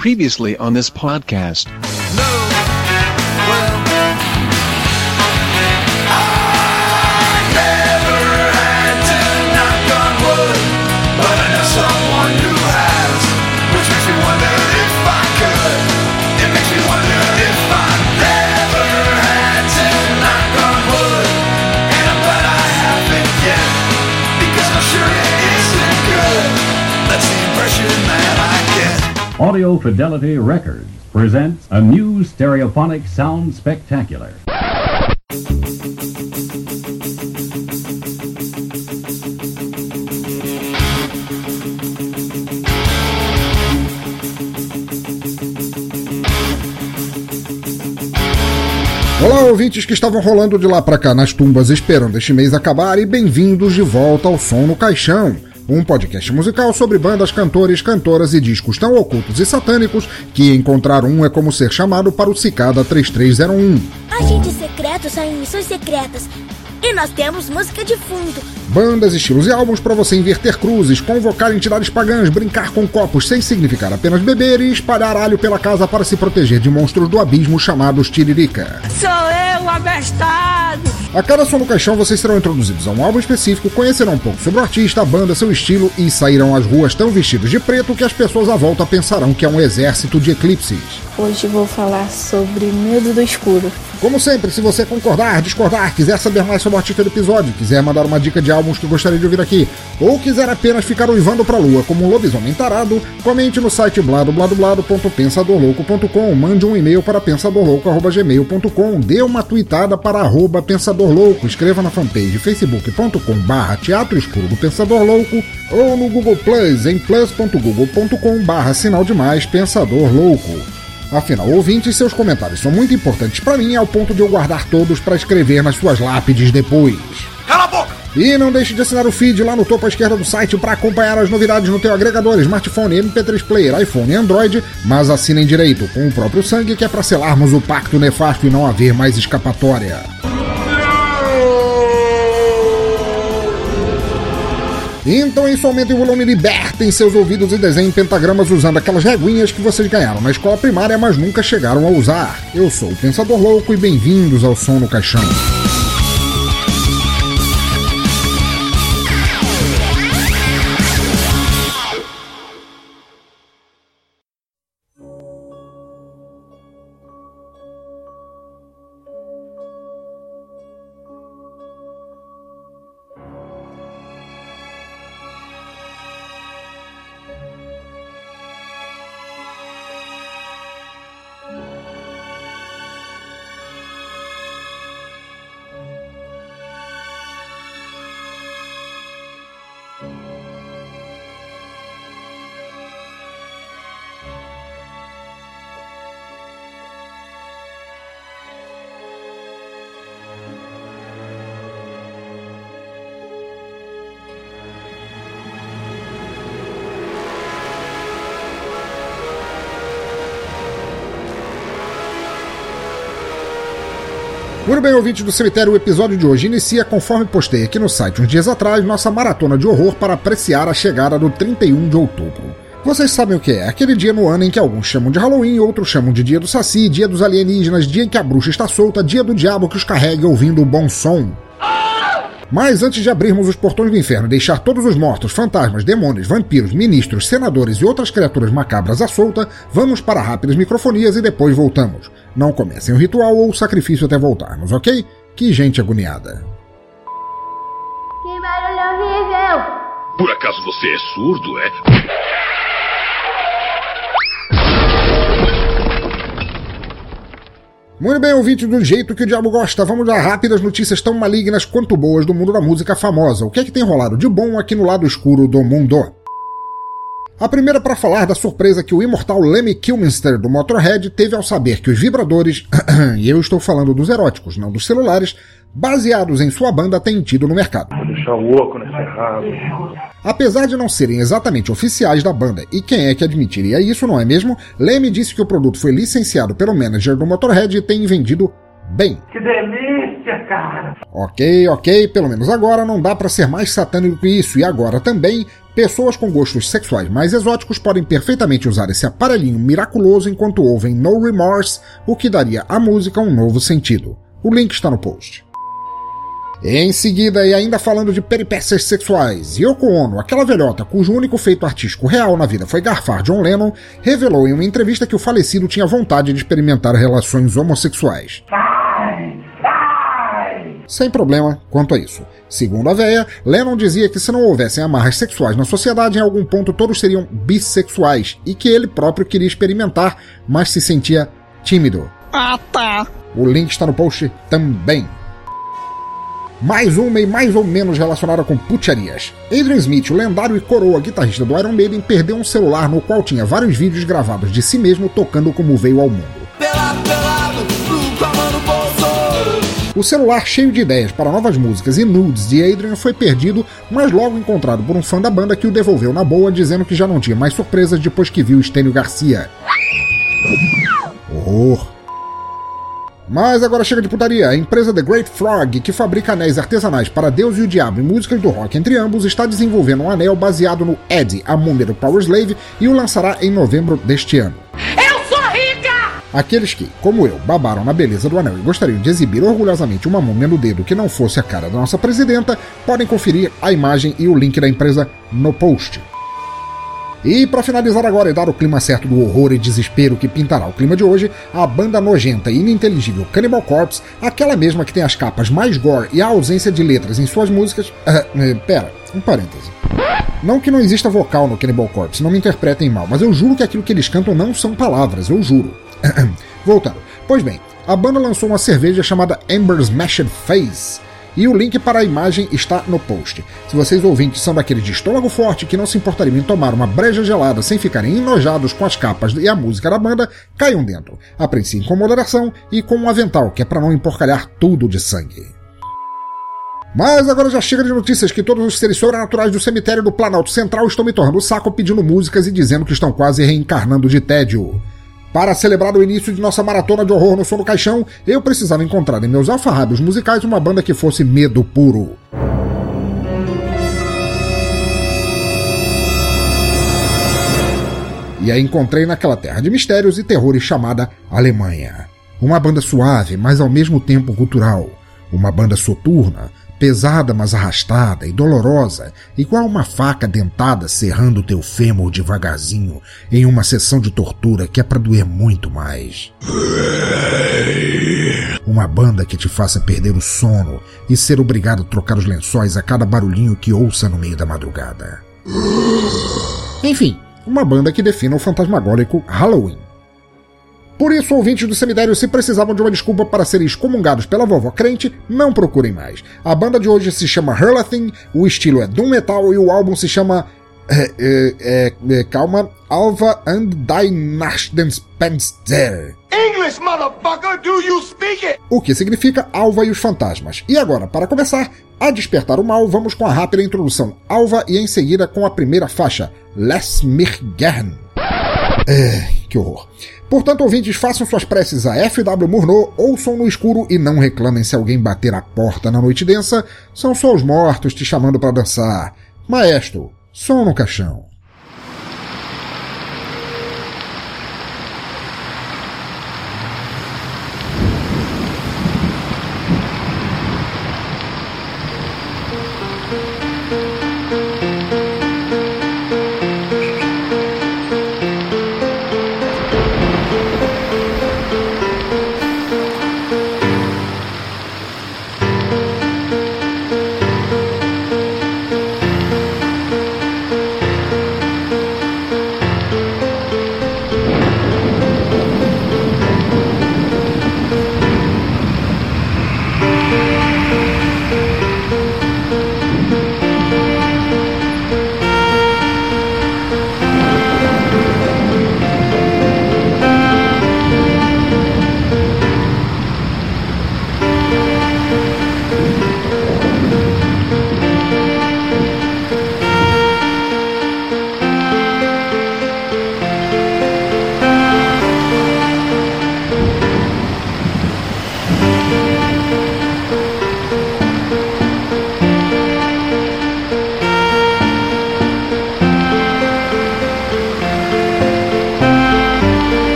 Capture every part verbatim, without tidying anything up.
Previously on this podcast. No, well, I never had to knock on wood, but I know someone who has, which makes me wonder if I could. It makes me wonder if I never had to knock on wood, and I'm glad I haven't yet, because I'm sure it isn't good. That's the impression that I get. Audio Fidelity Records presents a new stereophonic sound spectacular. Olá, ouvintes que estavam rolando de lá pra cá nas tumbas esperando este mês acabar, e bem-vindos de volta ao Som no Caixão, um podcast musical sobre bandas, cantores, cantoras e discos tão ocultos e satânicos que encontrar um é como ser chamado para o Cicada três três zero um. Agentes secretos saem em missões secretas e nós temos música de fundo. Bandas, estilos e álbuns para você inverter cruzes, convocar entidades pagãs, brincar com copos sem significar apenas beber e espalhar alho pela casa para se proteger de monstros do abismo chamados Tiririca. Sou eu, abestado! A cada Som no Caixão vocês serão introduzidos a um álbum específico, conhecerão um pouco sobre o artista, a banda, seu estilo e sairão às ruas tão vestidos de preto que as pessoas à volta pensarão que é um exército de eclipses. Hoje vou falar sobre medo do escuro. Como sempre, se você concordar, discordar, quiser saber mais sobre o artista do episódio, quiser mandar uma dica de álbuns que gostaria de ouvir aqui, ou quiser apenas ficar uivando pra lua como um lobisomem tarado, comente no site bladobladoblado ponto pensador louco ponto com, mande um e-mail para pensadorlouco arroba gmail ponto com, dê uma tweetada para arroba pensadorlouco, escreva na fanpage facebook ponto com barra teatro escuro do Pensador Louco, ou no Google Plus em plus ponto google ponto com barra sinal de mais Pensador Louco. Afinal, ouvintes, seus comentários são muito importantes pra mim, ao ponto de eu guardar todos pra escrever nas suas lápides depois. Cala a boca! E não deixe de assinar o feed lá no topo à esquerda do site para acompanhar as novidades no teu agregador, smartphone, M P três player, iPhone e Android, mas assinem direito, com o próprio sangue, que é pra selarmos o pacto nefasto e não haver mais escapatória. Então, em seu aumento em volume, libertem seus ouvidos e desenhem pentagramas usando aquelas reguinhas que vocês ganharam na escola primária, mas nunca chegaram a usar. Eu sou o Pensador Louco e bem-vindos ao Som no Caixão. Muito bem, ouvintes do cemitério, o episódio de hoje inicia, conforme postei aqui no site uns dias atrás, nossa maratona de horror para apreciar a chegada do trinta e um de outubro. Vocês sabem o que é, aquele dia no ano em que alguns chamam de Halloween, outros chamam de dia do Saci, dia dos alienígenas, dia em que a bruxa está solta, dia do diabo que os carrega ouvindo o bom som. Mas antes de abrirmos os portões do inferno e deixar todos os mortos, fantasmas, demônios, vampiros, ministros, senadores e outras criaturas macabras à solta, vamos para rápidas microfonias e depois voltamos. Não comecem o ritual ou o sacrifício até voltarmos, ok? Que gente agoniada. Que barulho horrível! Por acaso você é surdo, é? Muito bem, ouvinte, do jeito que o diabo gosta, vamos a rápidas notícias tão malignas quanto boas do mundo da música famosa. O que é que tem rolado de bom aqui no lado escuro do mundo? A primeira para falar da surpresa que o imortal Lemmy Kilmister do Motorhead teve ao saber que os vibradores, e eu estou falando dos eróticos, não dos celulares, baseados em sua banda têm tido no mercado. Vou deixar o oco nesse rabo. Apesar de não serem exatamente oficiais da banda, e quem é que admitiria isso, não é mesmo? Lemmy disse que o produto foi licenciado pelo manager do Motorhead e tem vendido bem. Que delícia, cara! Ok, ok, pelo menos agora não dá pra ser mais satânico que isso, e agora também Pessoas com gostos sexuais mais exóticos podem perfeitamente usar esse aparelhinho miraculoso enquanto ouvem No Remorse, o que daria à música um novo sentido. O link está no post. Em seguida, e ainda falando de peripécias sexuais, Yoko Ono, aquela velhota cujo único feito artístico real na vida foi garfar John Lennon, revelou em uma entrevista que o falecido tinha vontade de experimentar relações homossexuais. Sem problema quanto a isso. Segundo a véia, Lennon dizia que se não houvessem amarras sexuais na sociedade, em algum ponto todos seriam bissexuais, e que ele próprio queria experimentar, mas se sentia tímido. Ah, tá. O link está no post também. Mais uma e mais ou menos relacionada com putarias. Adrian Smith, o lendário e coroa guitarrista do Iron Maiden, perdeu um celular no qual tinha vários vídeos gravados de si mesmo tocando como veio ao mundo. Pelado, pelado, com a mão no bolso. O celular cheio de ideias para novas músicas e nudes de Adrian foi perdido, mas logo encontrado por um fã da banda que o devolveu na boa, dizendo que já não tinha mais surpresas depois que viu Stênio Garcia. Horror. Mas agora chega de putaria. A empresa The Great Frog, que fabrica anéis artesanais para Deus e o Diabo e músicas do rock entre ambos, está desenvolvendo um anel baseado no Eddie, a múmia do Power Slave, e o lançará em novembro deste ano. Aqueles que, como eu, babaram na beleza do anel e gostariam de exibir orgulhosamente uma múmia no dedo que não fosse a cara da nossa presidenta, podem conferir a imagem e o link da empresa no post. E para finalizar agora e dar o clima certo do horror e desespero que pintará o clima de hoje, a banda nojenta e ininteligível Cannibal Corpse, aquela mesma que tem as capas mais gore e a ausência de letras em suas músicas... Uh, pera, um parêntese. Não que não exista vocal no Cannibal Corpse, não me interpretem mal, mas eu juro que aquilo que eles cantam não são palavras, eu juro. Voltando. Pois bem, a banda lançou uma cerveja chamada Amber's Mashed Face, e o link para a imagem está no post. Se vocês ouvintes são daqueles de estômago forte que não se importariam em tomar uma breja gelada sem ficarem enojados com as capas e a música da banda, caiam dentro. Apreciem com moderação e com um avental, que é para não emporcalhar tudo de sangue. Mas agora já chega de notícias que todos os seres sobrenaturais do cemitério do Planalto Central estão me tornando o saco pedindo músicas e dizendo que estão quase reencarnando de tédio. Para celebrar o início de nossa maratona de horror no som do caixão, eu precisava encontrar em meus alfarrábios musicais uma banda que fosse medo puro. E a encontrei naquela terra de mistérios e terrores chamada Alemanha. Uma banda suave, mas ao mesmo tempo gutural. Uma banda soturna, pesada mas arrastada e dolorosa, igual uma faca dentada serrando teu fêmur devagarzinho em uma sessão de tortura que é pra doer muito mais. Uma banda que te faça perder o sono e ser obrigado a trocar os lençóis a cada barulhinho que ouça no meio da madrugada. Enfim, uma banda que defina o fantasmagórico Halloween. Por isso, ouvintes do cemitério, se precisavam de uma desculpa para serem excomungados pela vovó crente, não procurem mais. A banda de hoje se chama Hurlathin, o estilo é doom metal e o álbum se chama... É, é, é, calma... Alva and die Nachtspenster. English, motherfucker, do you speak it? O que significa Alva e os Fantasmas. E agora, para começar, a despertar o mal, vamos com a rápida introdução Alva e em seguida com a primeira faixa, Lass mich gern. É, que horror. Portanto, ouvintes, façam suas preces a F W Murnau, ouçam no escuro e não reclamem se alguém bater a porta na noite densa. São só os mortos te chamando para dançar. Maestro, som no caixão.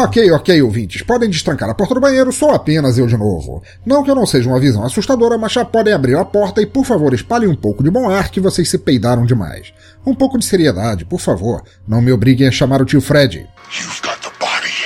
Ok, ok, ouvintes, podem destrancar a porta do banheiro, sou apenas eu de novo. Não que eu não seja uma visão assustadora, mas já podem abrir a porta e, por favor, espalhem um pouco de bom ar que vocês se peidaram demais. Um pouco de seriedade, por favor. Não me obriguem a chamar o tio Fred. You've got the body.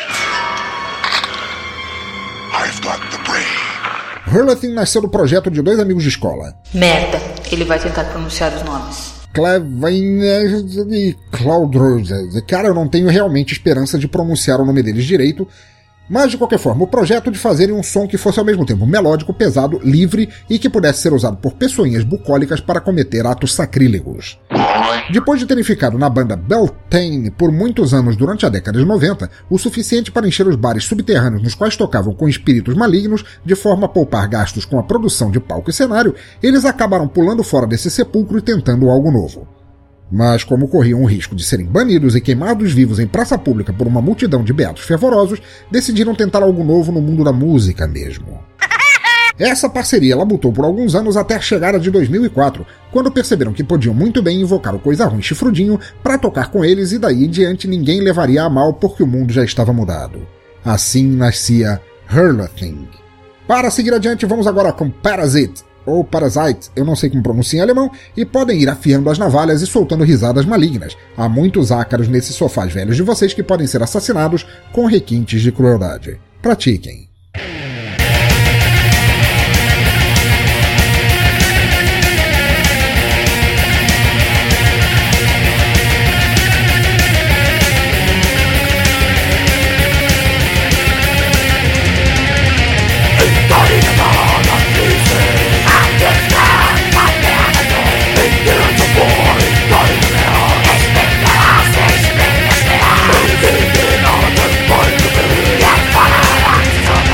I've got the brain. Hurlething nasceu do projeto de dois amigos de escola. Merda, ele vai tentar pronunciar os nomes. Clevin e Claudrose. Cara, eu não tenho realmente esperança de pronunciar o nome deles direito, mas de qualquer forma, o projeto de fazerem um som que fosse ao mesmo tempo melódico, pesado, livre e que pudesse ser usado por pessoinhas bucólicas para cometer atos sacrílegos. Depois de terem ficado na banda Beltane por muitos anos durante a década de noventa, o suficiente para encher os bares subterrâneos nos quais tocavam com espíritos malignos, de forma a poupar gastos com a produção de palco e cenário, eles acabaram pulando fora desse sepulcro e tentando algo novo. Mas como corriam o risco de serem banidos e queimados vivos em praça pública por uma multidão de beatos fervorosos, decidiram tentar algo novo no mundo da música mesmo. Essa parceria labutou por alguns anos até a chegada de dois mil e quatro, quando perceberam que podiam muito bem invocar o Coisa Ruim Chifrudinho para tocar com eles e daí em diante ninguém levaria a mal porque o mundo já estava mudado. Assim nascia Hurlething. Para seguir adiante, vamos agora com Parasite, ou Parasite, eu não sei como pronuncia em alemão, e podem ir afiando as navalhas e soltando risadas malignas. Há muitos ácaros nesses sofás velhos de vocês que podem ser assassinados com requintes de crueldade. Pratiquem. Follow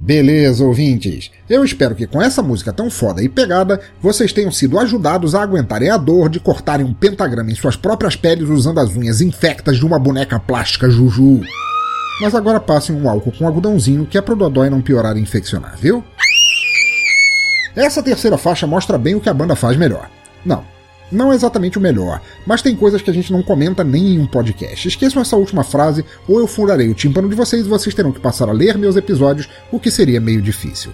Beleza, ouvintes. Eu espero que com essa música tão foda e pegada, vocês tenham sido ajudados a aguentarem a dor de cortarem um pentagrama em suas próprias peles usando as unhas infectas de uma boneca plástica Juju. Mas agora passem um álcool com algodãozinho que é pro dodói não piorar e infeccionar, viu? Essa terceira faixa mostra bem o que a banda faz melhor. Não, não é exatamente o melhor, mas tem coisas que a gente não comenta nem em um podcast. Esqueçam essa última frase ou eu furarei o tímpano de vocês e vocês terão que passar a ler meus episódios, o que seria meio difícil.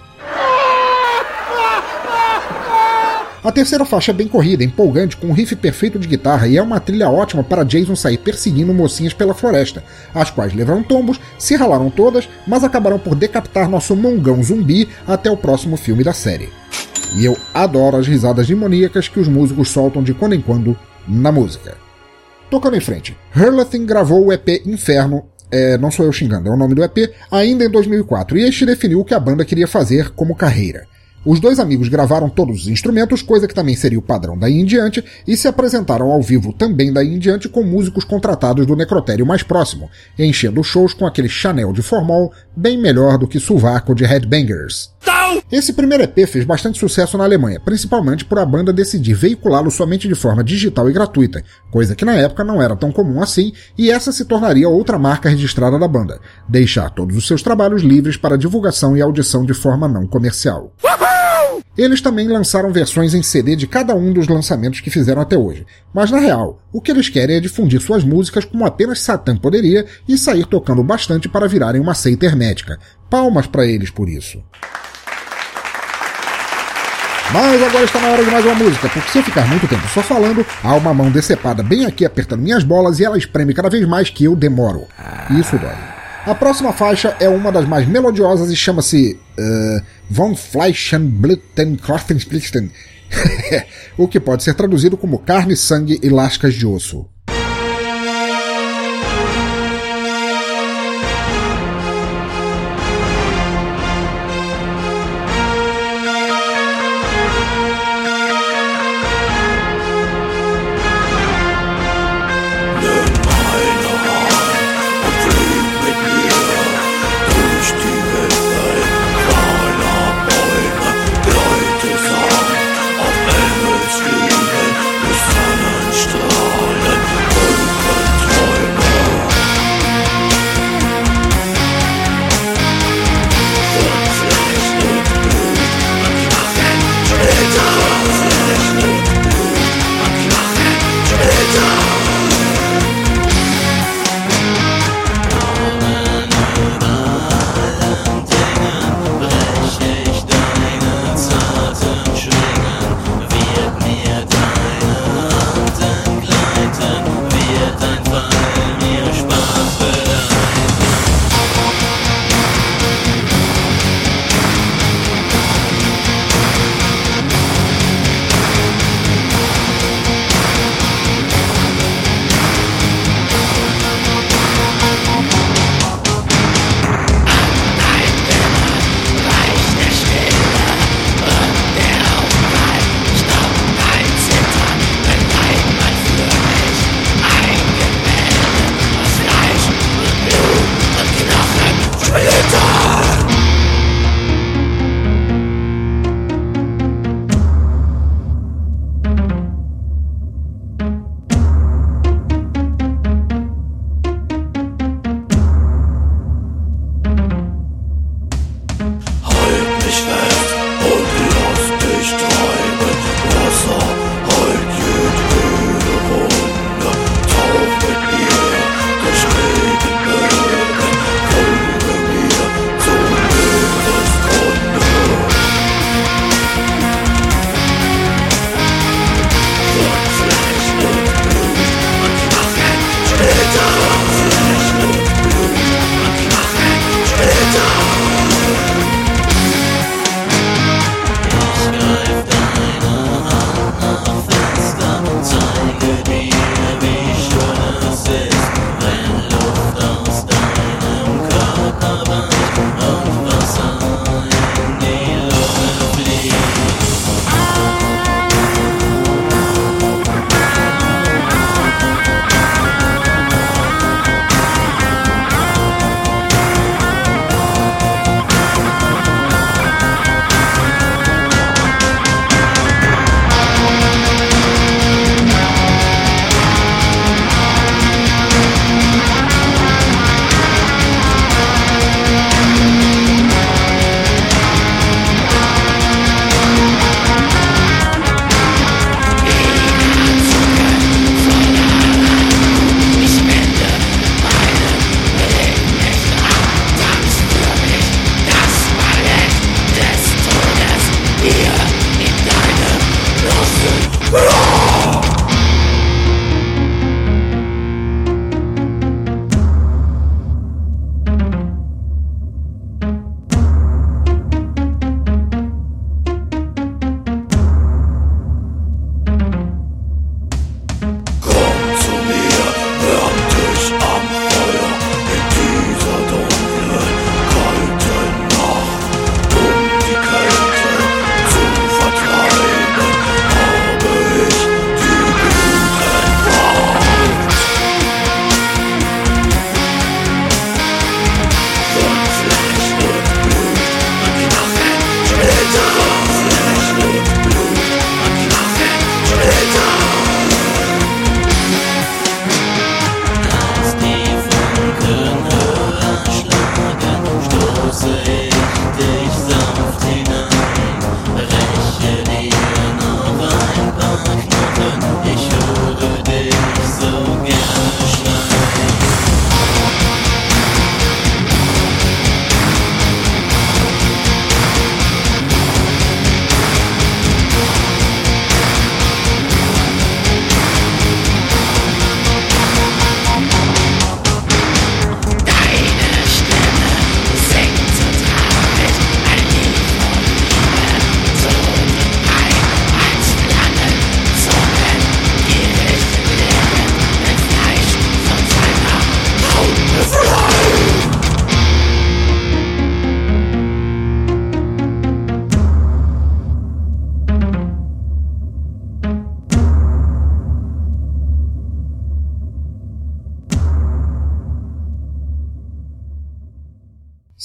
A terceira faixa é bem corrida, empolgante, com um riff perfeito de guitarra e é uma trilha ótima para Jason sair perseguindo mocinhas pela floresta, as quais levaram tombos, se ralaram todas, mas acabaram por decapitar nosso mongão zumbi até o próximo filme da série. E eu adoro as risadas demoníacas que os músicos soltam de quando em quando na música. Tocando em frente, Hurlethin gravou o E P Inferno, é, não sou eu xingando, é o nome do E P, ainda em dois mil e quatro, e este definiu o que a banda queria fazer como carreira. Os dois amigos gravaram todos os instrumentos, coisa que também seria o padrão daí em diante, e se apresentaram ao vivo também daí em diante com músicos contratados do necrotério mais próximo, enchendo shows com aquele Chanel de formol bem melhor do que sovaco de headbangers. Esse primeiro E P fez bastante sucesso na Alemanha, principalmente por a banda decidir veiculá-lo somente de forma digital e gratuita, coisa que na época não era tão comum assim, e essa se tornaria outra marca registrada da banda, deixar todos os seus trabalhos livres para divulgação e audição de forma não comercial. Eles também lançaram versões em C D de cada um dos lançamentos que fizeram até hoje, mas na real, o que eles querem é difundir suas músicas como apenas Satã poderia e sair tocando bastante para virarem uma seita hermética. Palmas para eles por isso. Mas agora está na hora de mais uma música, porque se eu ficar muito tempo só falando, há uma mão decepada bem aqui apertando minhas bolas e ela espreme cada vez mais que eu demoro. Isso dói. A próxima faixa é uma das mais melodiosas e chama-se uh, Von Fleisch und Blut und Knochenspitzen, o que pode ser traduzido como carne, sangue e lascas de osso. Strahlen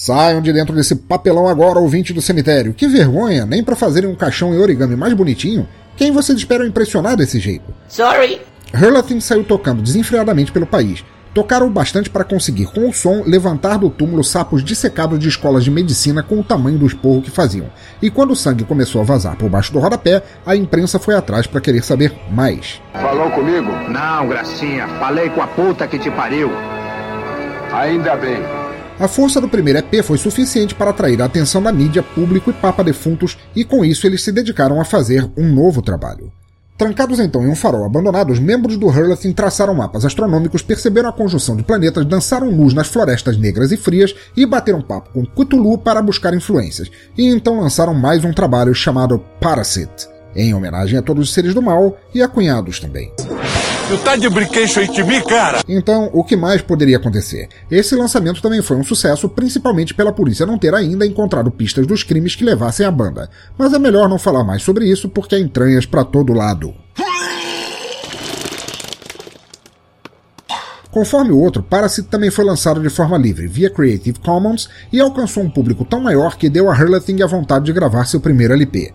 Saiam de dentro desse papelão agora, ouvinte do cemitério. Que vergonha, nem pra fazerem um caixão em origami mais bonitinho. Quem vocês esperam impressionar desse jeito? Sorry. Hurlething saiu tocando desenfreadamente pelo país. Tocaram bastante para conseguir, com o som, levantar do túmulo sapos dissecados de escolas de medicina com o tamanho do esporro que faziam. E quando o sangue começou a vazar por baixo do rodapé, a imprensa foi atrás para querer saber mais. Falou comigo? Não, gracinha. Falei com a puta que te pariu. Ainda bem. A força do primeiro E P foi suficiente para atrair a atenção da mídia, público e papa defuntos, e com isso eles se dedicaram a fazer um novo trabalho. Trancados então em um farol abandonado, os membros do Hurlething traçaram mapas astronômicos, perceberam a conjunção de planetas, dançaram nus nas florestas negras e frias e bateram papo com Cthulhu para buscar influências, e então lançaram mais um trabalho chamado Parasite, em homenagem a todos os seres do mal e a cunhados também. Tu tá de brinquedo aí de mim, cara? Então, o que mais poderia acontecer? Esse lançamento também foi um sucesso, principalmente pela polícia não ter ainda encontrado pistas dos crimes que levassem a banda. Mas é melhor não falar mais sobre isso, porque há entranhas pra todo lado. Conforme o outro, Parasite também foi lançado de forma livre, via Creative Commons, e alcançou um público tão maior que deu a Hurlething a vontade de gravar seu primeiro L P.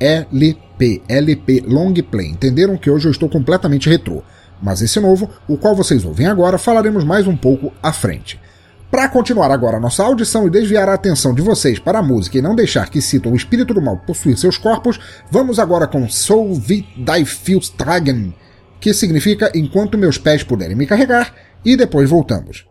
L P, L P Long Play. Entenderam que hoje eu estou completamente retrô. Mas esse novo, o qual vocês ouvem agora, falaremos mais um pouco à frente. Para continuar agora a nossa audição e desviar a atenção de vocês para a música e não deixar que Sita o espírito do mal possuir seus corpos, vamos agora com So Vidt Die Füße tragen, que significa enquanto meus pés puderem me carregar, e depois voltamos.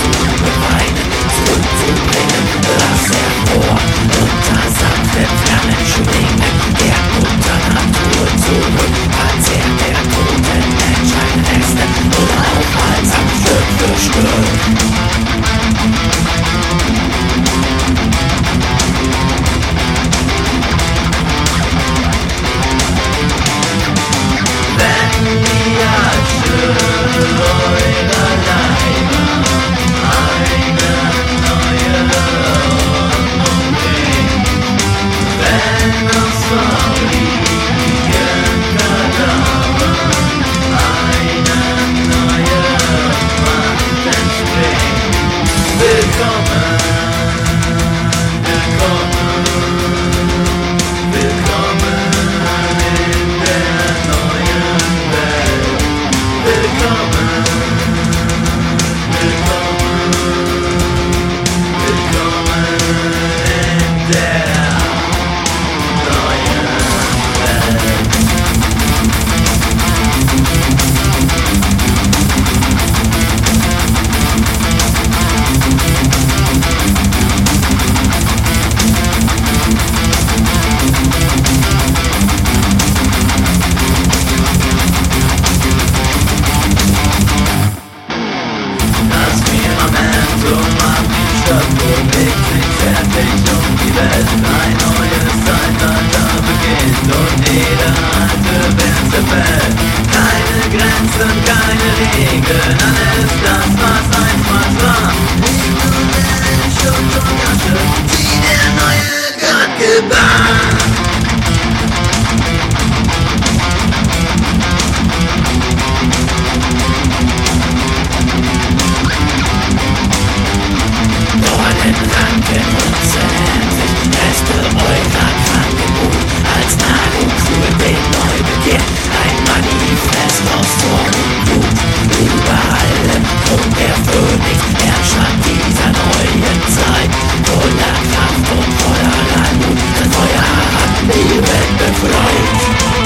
Unter sanften Flammen Feld. Keine Grenzen, keine Regeln, alles das, was einmal war. In Schutt und Asche, wie der neue Gott gebar. Ranken und zerren sich Reste eurer Krankenmut als Nahrung für den Neubegehr. Ein Manifest aus Zorn und Blut. Überall im Grund der Phönix Herrscher dieser neuen Zeit. Voller Kraft und voller Langmut. Sein Feuer hat die Welt befreit.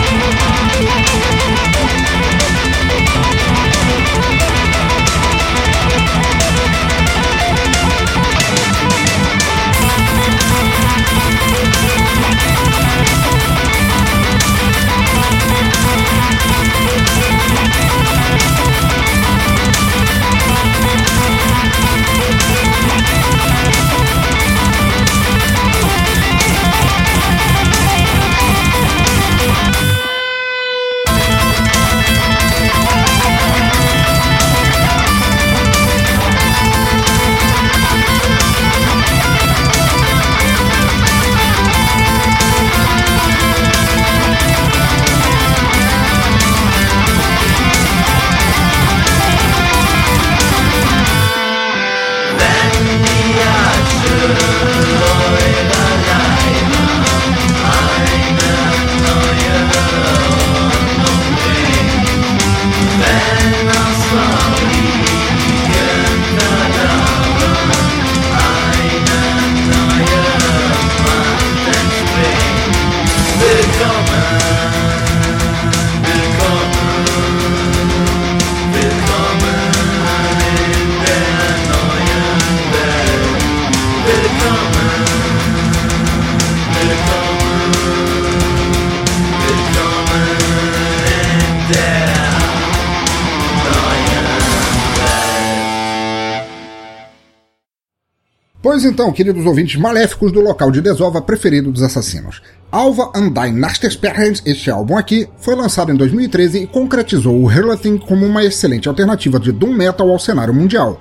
Pois então, queridos ouvintes maléficos do local de desova preferido dos assassinos. Alva Undyne Nachtersperrens, este álbum aqui, foi lançado em dois mil e treze e concretizou o Hurlething como uma excelente alternativa de doom metal ao cenário mundial.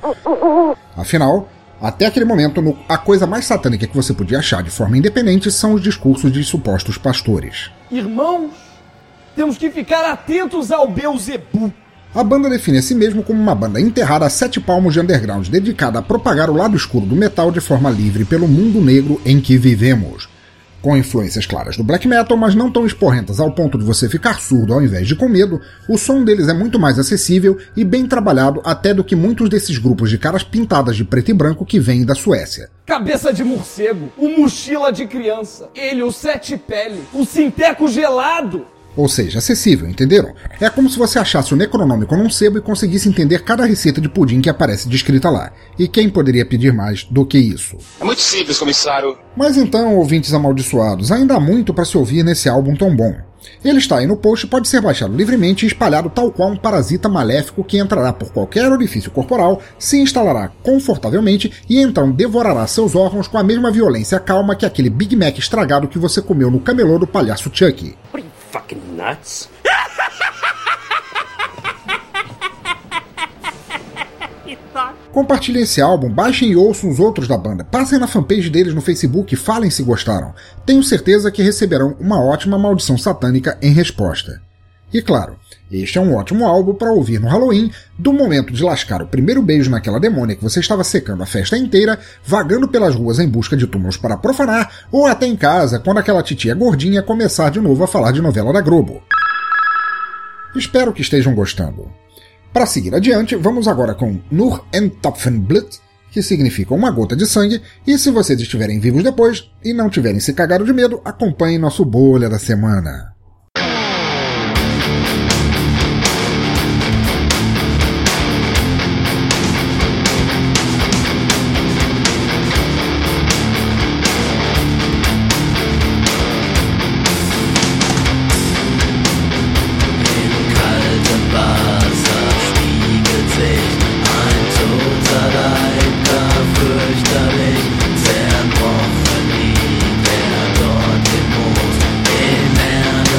Afinal, até aquele momento, no, a coisa mais satânica que você podia achar de forma independente são os discursos de supostos pastores. Irmãos, temos que ficar atentos ao Beelzebub. A banda define a si mesmo como uma banda enterrada a sete palmos de underground, dedicada a propagar o lado escuro do metal de forma livre pelo mundo negro em que vivemos. Com influências claras do black metal, mas não tão esporrentas ao ponto de você ficar surdo ao invés de com medo, o som deles é muito mais acessível e bem trabalhado até do que muitos desses grupos de caras pintadas de preto e branco que vêm da Suécia. Cabeça de morcego, o mochila de criança, ele, o sete pele, o sinteco gelado. Ou seja, acessível, entenderam? É como se você achasse o Necronômico num sebo e conseguisse entender cada receita de pudim que aparece descrita lá. E quem poderia pedir mais do que isso? É muito simples, comissário. Mas então, ouvintes amaldiçoados, ainda há muito para se ouvir nesse álbum tão bom. Ele está aí no post e pode ser baixado livremente e espalhado tal qual um parasita maléfico que entrará por qualquer orifício corporal, se instalará confortavelmente e então devorará seus órgãos com a mesma violência calma que aquele Big Mac estragado que você comeu no camelô do palhaço Chucky. Fucking nuts. Compartilhem esse álbum, baixem e ouçam os outros da banda, passem na fanpage deles no Facebook e falem se gostaram. Tenho certeza que receberão uma ótima maldição satânica em resposta. E claro, este é um ótimo álbum para ouvir no Halloween, do momento de lascar o primeiro beijo naquela demônia que você estava secando a festa inteira, vagando pelas ruas em busca de túmulos para profanar, ou até em casa, quando aquela titia gordinha começar de novo a falar de novela da Globo. Espero que estejam gostando. Para seguir adiante, vamos agora com Nur ein Tropfen Blut, que significa uma gota de sangue, e se vocês estiverem vivos depois e não tiverem se cagado de medo, acompanhem nosso Bolha da Semana. Zerbrochen liegt er dort im Moos, im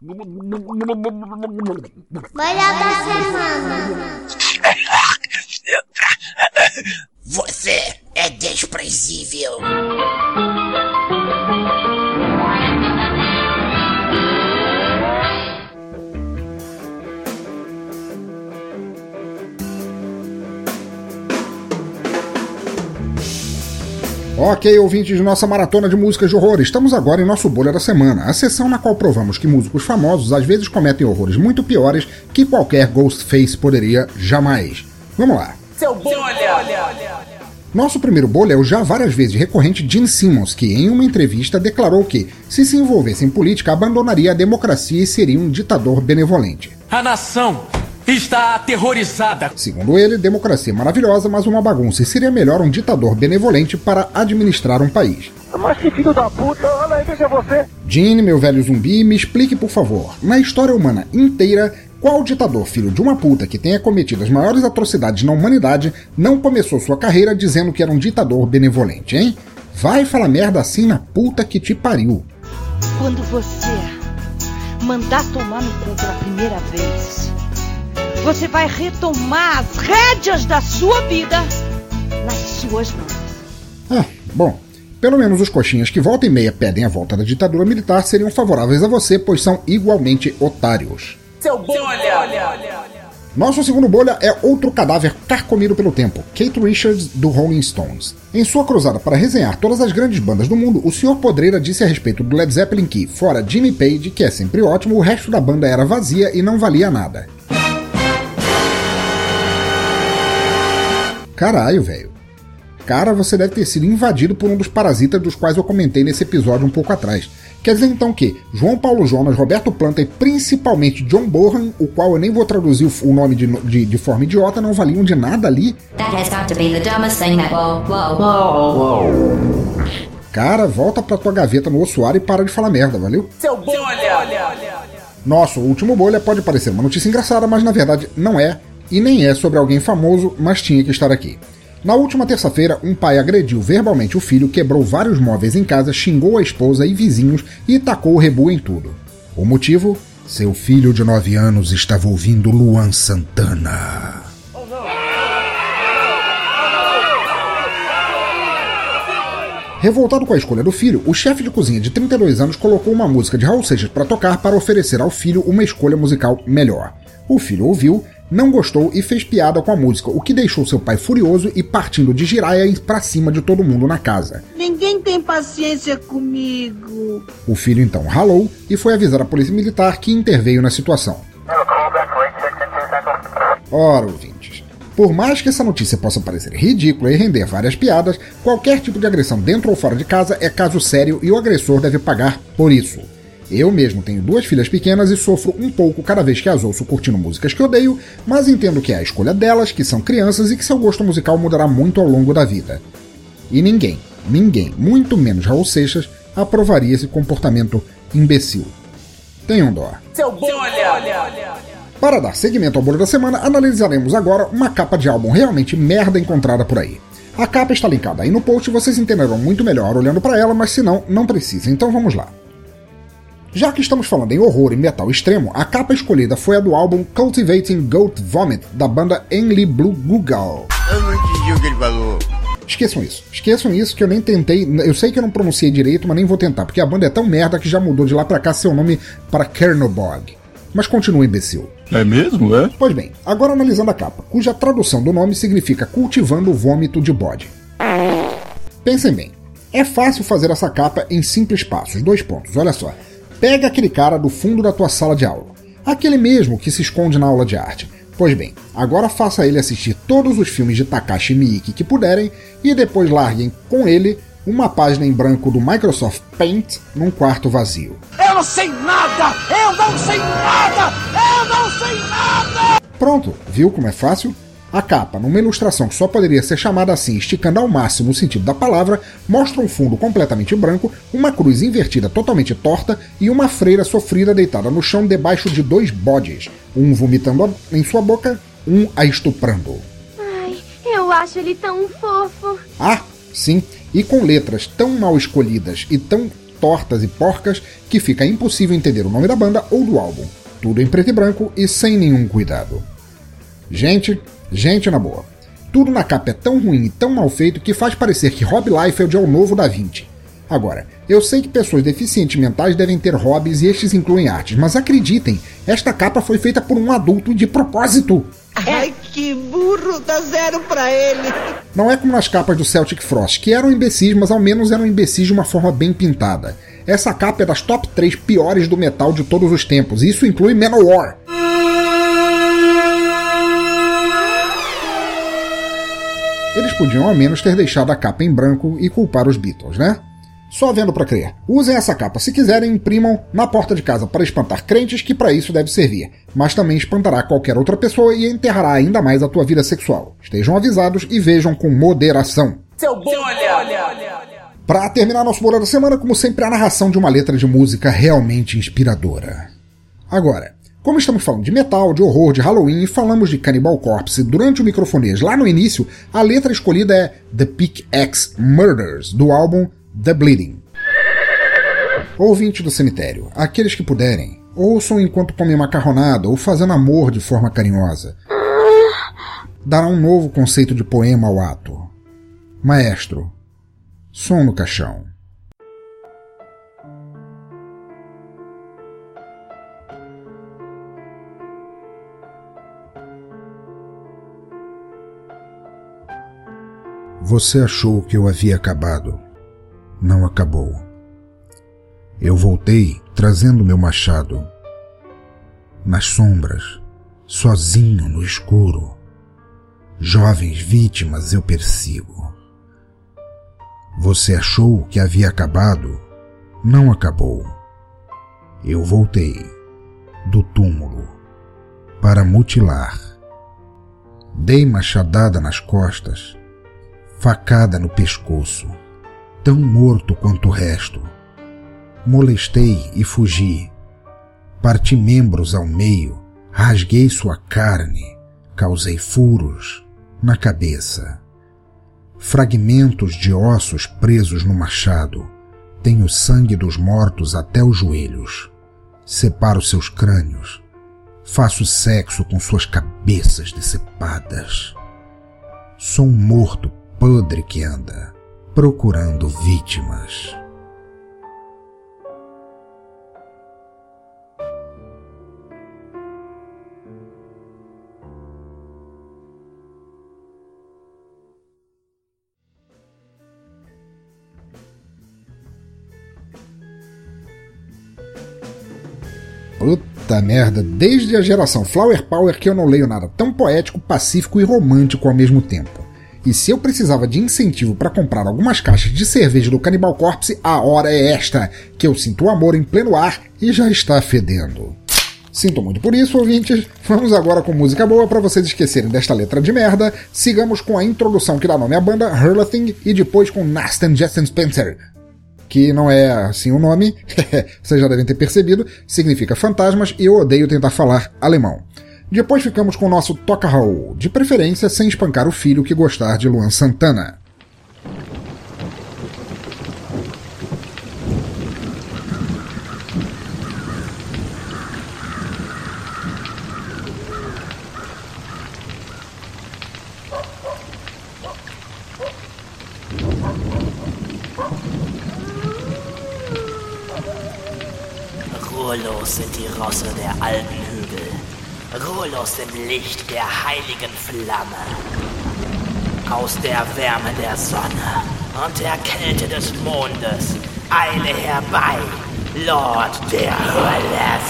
Melhor da semana. Você é desprezível. Ok, ouvintes de nossa maratona de músicas de horror, estamos agora em nosso Bolha da Semana, a sessão na qual provamos que músicos famosos às vezes cometem horrores muito piores que qualquer Ghostface poderia jamais. Vamos lá. Seu bolha! Nosso primeiro bolha é o já várias vezes recorrente Gene Simmons, que em uma entrevista declarou que, se se envolvesse em política, abandonaria a democracia e seria um ditador benevolente. A nação está aterrorizada. Segundo ele, democracia é maravilhosa, mas uma bagunça, e seria melhor um ditador benevolente para administrar um país. Mas que filho da puta, olha aí, veja você. Gene, meu velho zumbi, me explique por favor, na história humana inteira, qual ditador filho de uma puta que tenha cometido as maiores atrocidades na humanidade não começou sua carreira dizendo que era um ditador benevolente, hein? Vai falar merda assim na puta que te pariu. Quando você mandar tomar no cu pela primeira vez, você vai retomar as rédeas da sua vida nas suas mãos. Ah, bom, pelo menos os coxinhas que volta e meia pedem a volta da ditadura militar seriam favoráveis a você, pois são igualmente otários. Seu bolha! Nosso segundo bolha é outro cadáver carcomido pelo tempo, Keith Richards, do Rolling Stones. Em sua cruzada para resenhar todas as grandes bandas do mundo, o senhor Podreira disse a respeito do Led Zeppelin que, fora Jimmy Page, que é sempre ótimo, o resto da banda era vazia e não valia nada. Caralho, velho. Cara, você deve ter sido invadido por um dos parasitas dos quais eu comentei nesse episódio um pouco atrás. Quer dizer então que João Paulo Jonas, Roberto Planta e principalmente John Bonham, o qual eu nem vou traduzir o nome de, de, de forma idiota, não valiam de nada ali? Cara, volta pra tua gaveta no ossuário e para de falar merda, valeu? Seu bolha! Nosso último bolha pode parecer uma notícia engraçada, mas na verdade não é, e nem é sobre alguém famoso, mas tinha que estar aqui. Na última terça-feira, um pai agrediu verbalmente o filho, quebrou vários móveis em casa, xingou a esposa e vizinhos e tacou o rebu em tudo. O motivo? Seu filho de nove anos estava ouvindo Luan Santana. Revoltado com a escolha do filho, o chefe de cozinha de trinta e dois anos colocou uma música de Raul Seixas para tocar para oferecer ao filho uma escolha musical melhor. O filho ouviu, não gostou e fez piada com a música, o que deixou seu pai furioso e partindo de giraia pra cima de todo mundo na casa. Ninguém tem paciência comigo. O filho então ralou e foi avisar a polícia militar, que interveio na situação. Ora, ouvintes, por mais que essa notícia possa parecer ridícula e render várias piadas, qualquer tipo de agressão dentro ou fora de casa é caso sério e o agressor deve pagar por isso. Eu mesmo tenho duas filhas pequenas e sofro um pouco cada vez que as ouço curtindo músicas que odeio, mas entendo que é a escolha delas, que são crianças, e que seu gosto musical mudará muito ao longo da vida. E ninguém, ninguém, muito menos Raul Seixas, aprovaria esse comportamento imbecil. Tenham dó. Seu bolha! Para dar seguimento ao bolha da semana, analisaremos agora uma capa de álbum realmente merda encontrada por aí. A capa está linkada aí no post e vocês entenderão muito melhor olhando para ela, mas se não, não precisa, então vamos lá. Já que estamos falando em horror e metal extremo, a capa escolhida foi a do álbum Cultivating Goat Vomit, da banda Enli Blue Google. Eu não entendi o que ele falou. Esqueçam isso, esqueçam isso que eu nem tentei, eu sei que eu não pronunciei direito, mas nem vou tentar, porque a banda é tão merda que já mudou de lá pra cá seu nome para Kernobog. Mas continua, imbecil. É mesmo, é? Pois bem, agora analisando a capa, cuja tradução do nome significa cultivando o vômito de bode. Pensem bem, é fácil fazer essa capa em simples passos, dois pontos, olha só. Pega aquele cara do fundo da tua sala de aula, aquele mesmo que se esconde na aula de arte. Pois bem, agora faça ele assistir todos os filmes de Takashi Miike que puderem e depois larguem com ele uma página em branco do Microsoft Paint num quarto vazio. Eu não sei nada! Eu não sei nada! Eu não sei nada! Pronto, viu como é fácil? A capa, numa ilustração que só poderia ser chamada assim, esticando ao máximo o sentido da palavra, mostra um fundo completamente branco, uma cruz invertida totalmente torta e uma freira sofrida deitada no chão debaixo de dois bodes, um vomitando em sua boca, um a estuprando. Ai, eu acho ele tão fofo. Ah, sim, e com letras tão mal escolhidas e tão tortas e porcas que fica impossível entender o nome da banda ou do álbum. Tudo em preto e branco e sem nenhum cuidado. Gente, gente na boa. Tudo na capa é tão ruim e tão mal feito que faz parecer que Rob Liefeld é o novo Da Vinci. Agora, eu sei que pessoas deficientes mentais devem ter hobbies e estes incluem artes, mas acreditem, esta capa foi feita por um adulto de propósito. Ai, que burro, dá zero pra ele. Não é como nas capas do Celtic Frost, que eram imbecis, mas ao menos eram imbecis de uma forma bem pintada. Essa capa é das top três piores do metal de todos os tempos, e isso inclui Manowar. Eles podiam ao menos ter deixado a capa em branco e culpar os Beatles, né? Só vendo pra crer. Usem essa capa se quiserem e imprimam na porta de casa para espantar crentes, que para isso deve servir. Mas também espantará qualquer outra pessoa e enterrará ainda mais a tua vida sexual. Estejam avisados e vejam com moderação. Seu bom, olha, olha, olha. Pra terminar nosso Bolão da Semana, como sempre, a narração de uma letra de música realmente inspiradora. Agora, como estamos falando de metal, de horror, de Halloween e falamos de Cannibal Corpse durante o microfonês lá no início, a letra escolhida é The Pickaxe Murders, do álbum The Bleeding. Ouvinte do cemitério, aqueles que puderem, ouçam enquanto comem macarronada ou fazendo amor de forma carinhosa. Dará um novo conceito de poema ao ato. Maestro, som no caixão. Você achou que eu havia acabado. Não acabou. Eu voltei trazendo meu machado. Nas sombras, sozinho no escuro, jovens vítimas eu persigo. Você achou que havia acabado? Não acabou. Eu voltei do túmulo para mutilar. Dei machadada nas costas, facada no pescoço, tão morto quanto o resto. Molestei e fugi. Parti membros ao meio, rasguei sua carne, causei furos na cabeça. Fragmentos de ossos presos no machado. Tenho sangue dos mortos até os joelhos. Separo seus crânios. Faço sexo com suas cabeças decepadas. Sou um morto podre que anda procurando vítimas. Puta merda, desde a geração Flower Power que eu não leio nada tão poético, pacífico e romântico ao mesmo tempo. E se eu precisava de incentivo para comprar algumas caixas de cerveja do Cannibal Corpse, a hora é esta, que eu sinto o amor em pleno ar e já está fedendo. Sinto muito por isso, ouvintes. Vamos agora com música boa para vocês esquecerem desta letra de merda. Sigamos com a introdução que dá nome à banda, Hurlathing, e depois com Nasty Justin Spencer, que não é assim o nome, vocês já devem ter percebido, significa fantasmas e eu odeio tentar falar alemão. Depois ficamos com o nosso Toca Raul, de preferência sem espancar o filho que gostar de Luan Santana. Ruhelos sind die Rosse der alten Hügel. Ruhelos im Licht der heiligen Flamme. Aus der Wärme der Sonne und der Kälte des Mondes eile herbei, Lord der Hölle.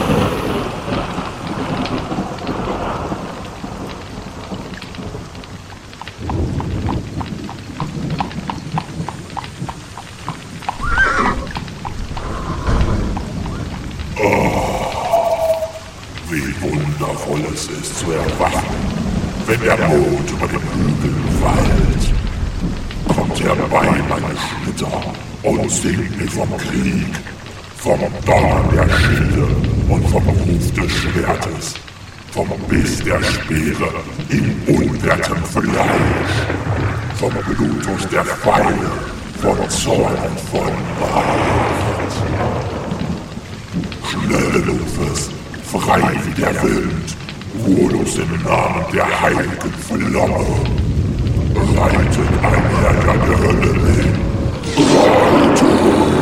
Wundervoll es ist zu erwachen, wenn der Mond über den Hügeln weilt. Kommt herbei, meine Schnitter, und singt mir vom Krieg, vom Donner der Schilde und vom Ruf des Schwertes, vom Biss der Speere im unwerten Fleisch, vom Blutus der Pfeile, von Zorn und von Macht. Schnell, Lukas, frei wie der Wind, ruhelos im Namen der heiligen Flamme. Reitet einher der Hölle hin. Reitet!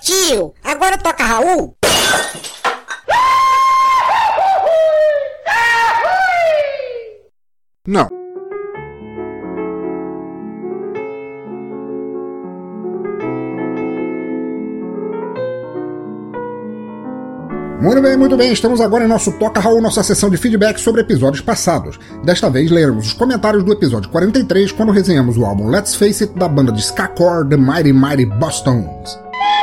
Tio, agora toca Raul. Não. Muito bem, muito bem, estamos agora em nosso Toca Raul, nossa sessão de feedback sobre episódios passados. Desta vez leremos os comentários do episódio quarenta e três, quando resenhamos o álbum Let's Face It, da banda de skacore The Mighty Mighty Bosstones.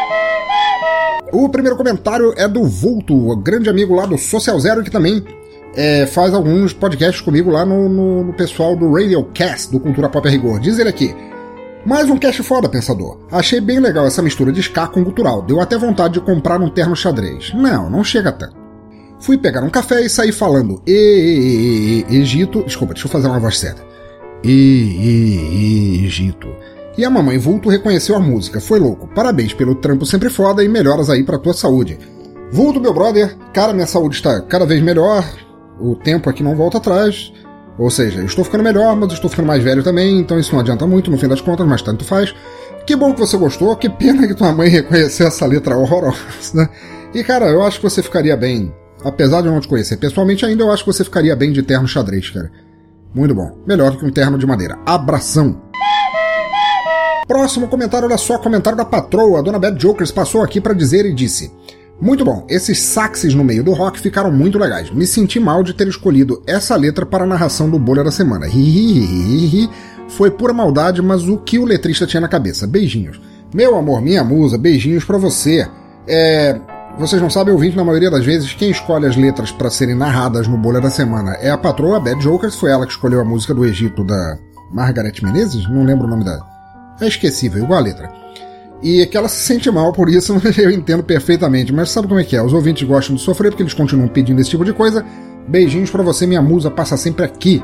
O primeiro comentário é do Vulto, o grande amigo lá do Social Zero, que também é, faz alguns podcasts comigo lá no, no, no pessoal do Radiocast, do Cultura Pop a Rigor. Diz ele aqui: mais um cast foda, pensador. Achei bem legal essa mistura de ska com gutural. Deu até vontade de comprar um terno xadrez. Não, não chega tanto. Fui pegar um café e saí falando e, e, e, Egito... Desculpa, deixa eu fazer uma voz certa. E, e, e, Egito. E a mamãe Vulto reconheceu a música. Foi louco. Parabéns pelo trampo sempre foda e melhoras aí pra tua saúde. Vulto, meu brother. Cara, minha saúde está cada vez melhor. O tempo aqui não volta atrás. Ou seja, eu estou ficando melhor, mas estou ficando mais velho também, então isso não adianta muito no fim das contas, mas tanto faz. Que bom que você gostou, que pena que tua mãe reconheceu essa letra horrorosa, né? E cara, eu acho que você ficaria bem, apesar de eu não te conhecer pessoalmente ainda, eu acho que você ficaria bem de terno xadrez, cara. Muito bom, melhor do que um terno de madeira. Abração! Próximo comentário, olha só, comentário da patroa, a dona Bad Jokers passou aqui pra dizer e disse: muito bom, esses saxes no meio do rock ficaram muito legais. Me senti mal de ter escolhido essa letra para a narração do Bolha da Semana. Hihihihi. Foi pura maldade, mas o que o letrista tinha na cabeça? Beijinhos. Meu amor, minha musa, beijinhos pra você. É... Vocês não sabem, ouvinte, na maioria das vezes, quem escolhe as letras para serem narradas no Bolha da Semana é a patroa, a Bad Jokers. Foi ela que escolheu a música do Egito da Margaret Menezes? Não lembro o nome dela. É esquecível, igual a letra. E que ela se sente mal por isso, eu entendo perfeitamente. Mas sabe como é que é? Os ouvintes gostam de sofrer porque eles continuam pedindo esse tipo de coisa. Beijinhos pra você, minha musa, passa sempre aqui.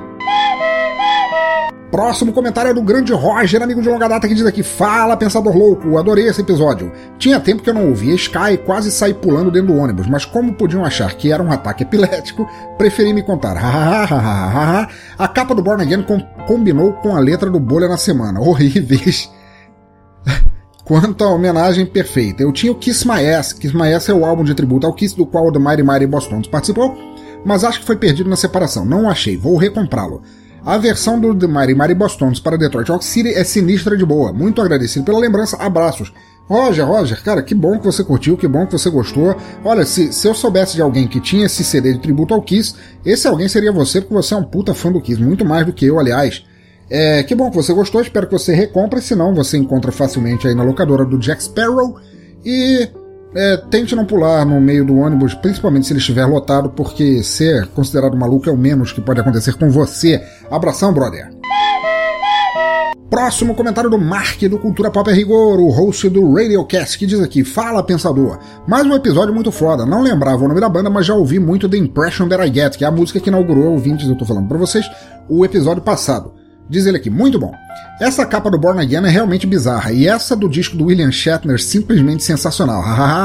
Próximo comentário é do grande Roger, amigo de longa data, que diz aqui: fala, pensador louco, adorei esse episódio. Tinha tempo que eu não ouvia Ska e quase saí pulando dentro do ônibus, mas como podiam achar que era um ataque epilético, preferi me contar. A capa do Born Again com- combinou com a letra do Bolha na Semana. Horríveis. Quanto à homenagem perfeita, eu tinha o Kiss My Ass. Kiss My Ass é o álbum de tributo ao Kiss, do qual o The Mighty Mighty Bosstones participou, mas acho que foi perdido na separação. Não o achei, vou recomprá-lo. A versão do The Mighty Mighty Bosstones para Detroit Rock City é sinistra de boa. Muito agradecido pela lembrança, abraços. Roger, Roger, cara, que bom que você curtiu, que bom que você gostou. Olha, se, se eu soubesse de alguém que tinha esse C D de tributo ao Kiss, esse alguém seria você, porque você é um puta fã do Kiss, muito mais do que eu, aliás. É, que bom que você gostou, espero que você recompre, senão você encontra facilmente aí na locadora do Jack Sparrow. E é, tente não pular no meio do ônibus, principalmente se ele estiver lotado, porque ser considerado maluco é o menos que pode acontecer com você. Abração, brother! Próximo comentário do Mark, do Cultura Pop a Rigor, o host do Radiocast, que diz aqui: fala, pensador, mais um episódio muito foda, não lembrava o nome da banda, mas já ouvi muito The Impression That I Get, que é a música que inaugurou, ouvintes, eu tô falando pra vocês, o episódio passado. Diz ele aqui: muito bom. Essa capa do Born Again é realmente bizarra, e essa do disco do William Shatner simplesmente sensacional.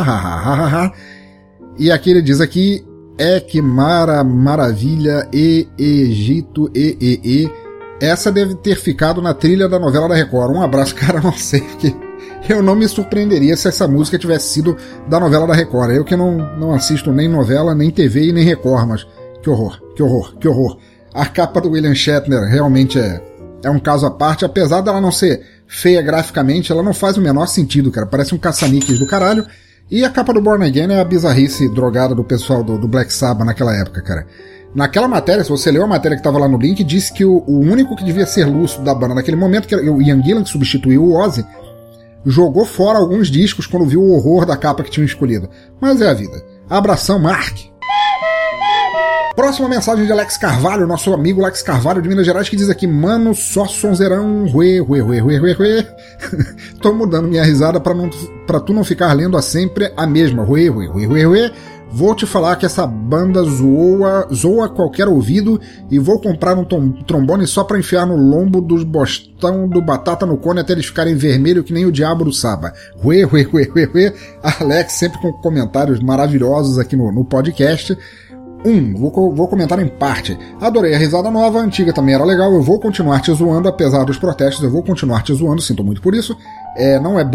E aqui ele diz aqui: é que mara, maravilha, e Egito, e, e, e. Essa deve ter ficado na trilha da novela da Record. Um abraço, cara, não sei, porque eu não me surpreenderia se essa música tivesse sido da novela da Record. Eu que não, não assisto nem novela, nem T V e nem Record, mas que horror, que horror, que horror. A capa do William Shatner realmente é, é um caso à parte, apesar dela não ser feia graficamente, ela não faz o menor sentido, cara, parece um caça-níqueis do caralho. E a capa do Born Again é a bizarrice drogada do pessoal do, do Black Sabbath naquela época, cara. Naquela matéria, se você leu a matéria que estava lá no link, disse que o, o único que devia ser lúcido da banda naquele momento, que era o Ian Gillan, que substituiu o Ozzy, jogou fora alguns discos quando viu o horror da capa que tinham escolhido. Mas é a vida. Abração, Mark! Próxima mensagem de Alex Carvalho, nosso amigo Alex Carvalho de Minas Gerais, que diz aqui: mano, só sonzeirão, ué, ué, ué, ué, ué, ué. Tô mudando minha risada pra, não, pra tu não ficar lendo a sempre a mesma, ué, ué, ué, ué, ué. Vou te falar que essa banda zoa, zoa qualquer ouvido e vou comprar um tom, trombone só pra enfiar no lombo dos bostão do Batata no Cone até eles ficarem vermelhos que nem o diabo do Saba. Ué, ué, ué, ué, ué. Alex sempre com comentários maravilhosos aqui no, no podcast. Um, vou, vou comentar em parte. Adorei a risada nova, a antiga também era legal, eu vou continuar te zoando, apesar dos protestos, eu vou continuar te zoando, sinto muito por isso. É, não é bullying,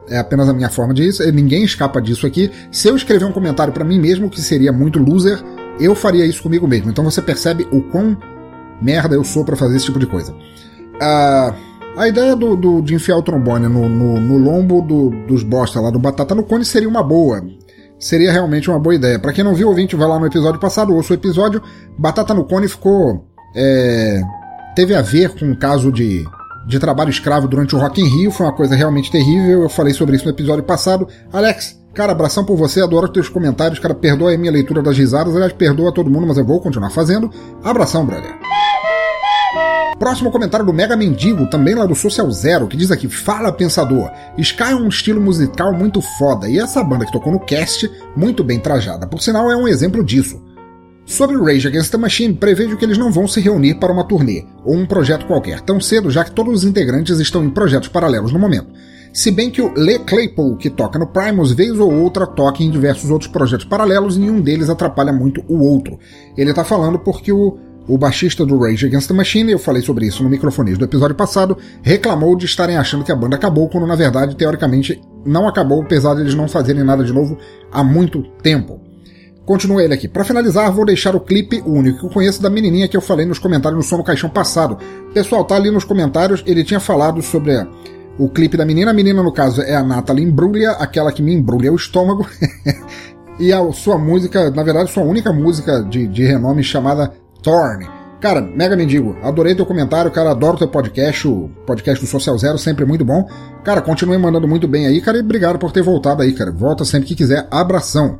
É apenas a minha forma de isso, ninguém escapa disso aqui. Se eu escrever um comentário pra mim mesmo, que seria muito loser, eu faria isso comigo mesmo. Então você percebe o quão merda eu sou pra fazer esse tipo de coisa. Ah, a ideia do, do, de enfiar o trombone no, no, no lombo do, dos bosta lá do Batata no Cone seria uma boa. Seria realmente uma boa ideia. Pra quem não viu, ouvinte, vai lá no episódio passado, ouça o episódio. Batata no Cone ficou... É, teve a ver com um caso de... de trabalho escravo durante o Rock in Rio, foi uma coisa realmente terrível, eu falei sobre isso no episódio passado. Alex, cara, abração por você, adoro teus comentários, cara, perdoa a minha leitura das risadas, aliás, perdoa todo mundo, mas eu vou continuar fazendo. Abração, brother. Próximo comentário do Mega Mendigo, também lá do Social Zero, que diz aqui: fala, pensador, Ska é um estilo musical muito foda, e essa banda que tocou no cast, muito bem trajada, por sinal é um exemplo disso. Sobre o Rage Against the Machine, prevejo que eles não vão se reunir para uma turnê, ou um projeto qualquer, tão cedo, já que todos os integrantes estão em projetos paralelos no momento. Se bem que o Le Claypool, que toca no Primus, vez ou outra toca em diversos outros projetos paralelos e nenhum deles atrapalha muito o outro. Ele tá falando porque o, o baixista do Rage Against the Machine, eu falei sobre isso no microfone do episódio passado, reclamou de estarem achando que a banda acabou, quando na verdade, teoricamente, não acabou, apesar de eles não fazerem nada de novo há muito tempo. Continua ele aqui. Pra finalizar, vou deixar o clipe, o único que eu conheço, da menininha que eu falei nos comentários no Som no Caixão passado. Pessoal, tá ali nos comentários, ele tinha falado sobre a, o clipe da menina. A menina, no caso, é a Natalie Imbruglia, aquela que me embrulha o estômago. E a sua música, na verdade, sua única música de, de renome chamada Thorn. Cara, Mega Mendigo, adorei teu comentário, cara, adoro teu podcast, o podcast do Social Zero, sempre muito bom. Cara, continue mandando muito bem aí, cara, e obrigado por ter voltado aí, cara. Volta sempre que quiser. Abração.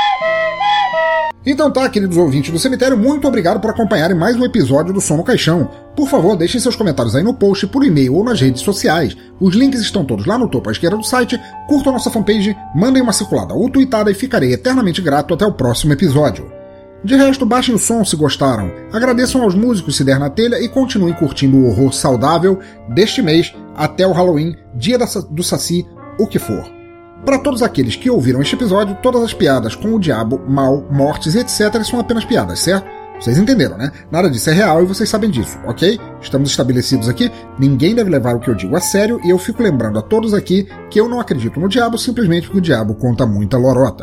Então tá, queridos ouvintes do cemitério, muito obrigado por acompanharem mais um episódio do Som no Caixão. Por favor, deixem seus comentários aí no post, por e-mail ou nas redes sociais. Os links estão todos lá no topo à esquerda do site. Curtam nossa fanpage, mandem uma circulada ou tweetada e ficarei eternamente grato até o próximo episódio. De resto, baixem o som se gostaram, agradeçam aos músicos se der na telha e continuem curtindo o horror saudável deste mês até o Halloween, dia do Saci, o que for. Para todos aqueles que ouviram este episódio, todas as piadas com o diabo, mal, mortes e etcétera são apenas piadas, certo? Vocês entenderam, né? Nada disso é real e vocês sabem disso, ok? Estamos estabelecidos aqui, ninguém deve levar o que eu digo a sério e eu fico lembrando a todos aqui que eu não acredito no diabo simplesmente porque o diabo conta muita lorota.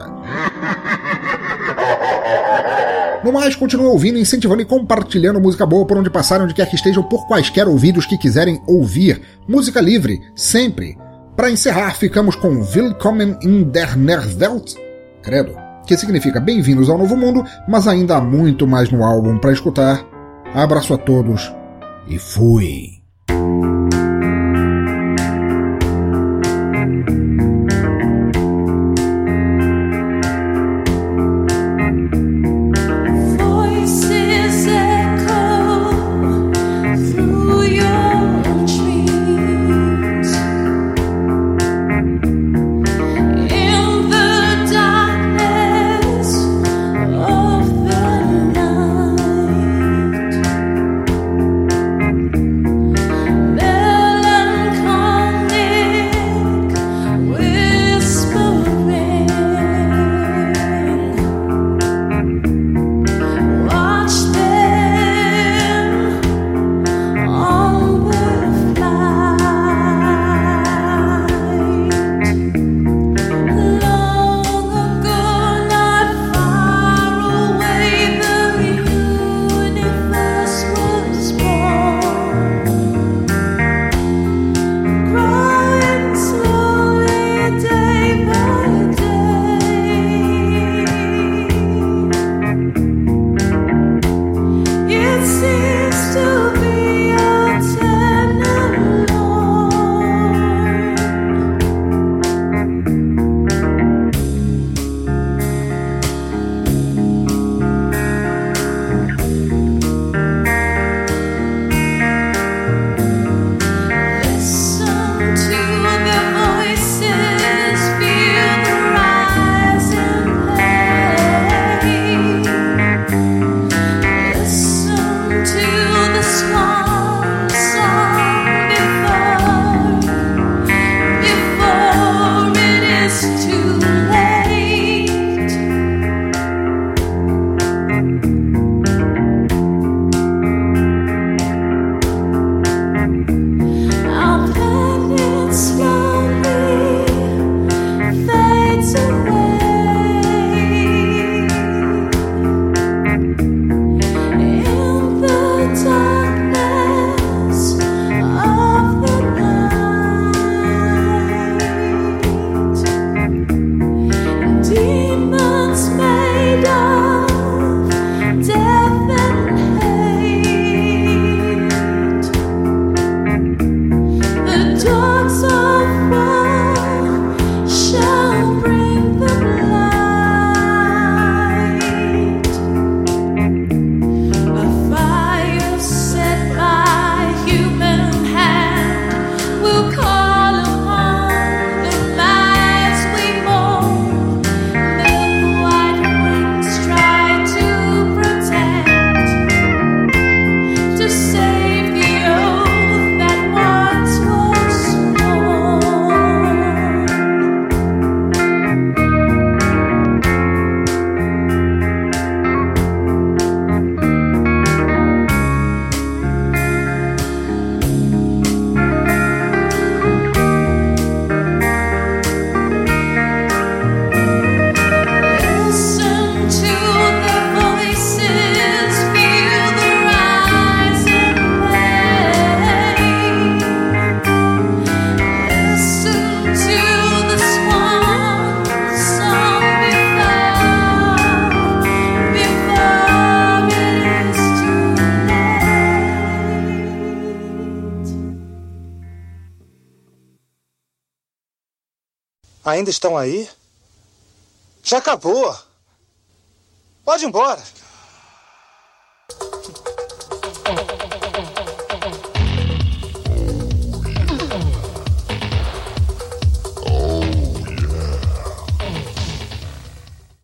No mais, continue ouvindo, incentivando e compartilhando música boa por onde passarem, onde quer que estejam, por quaisquer ouvidos que quiserem ouvir. Música livre, sempre. Para encerrar, ficamos com Willkommen in der Nerwelt, credo, que significa bem-vindos ao novo mundo, mas ainda há muito mais no álbum para escutar. Abraço a todos e fui! There Ainda estão aí? Já acabou. Pode ir embora.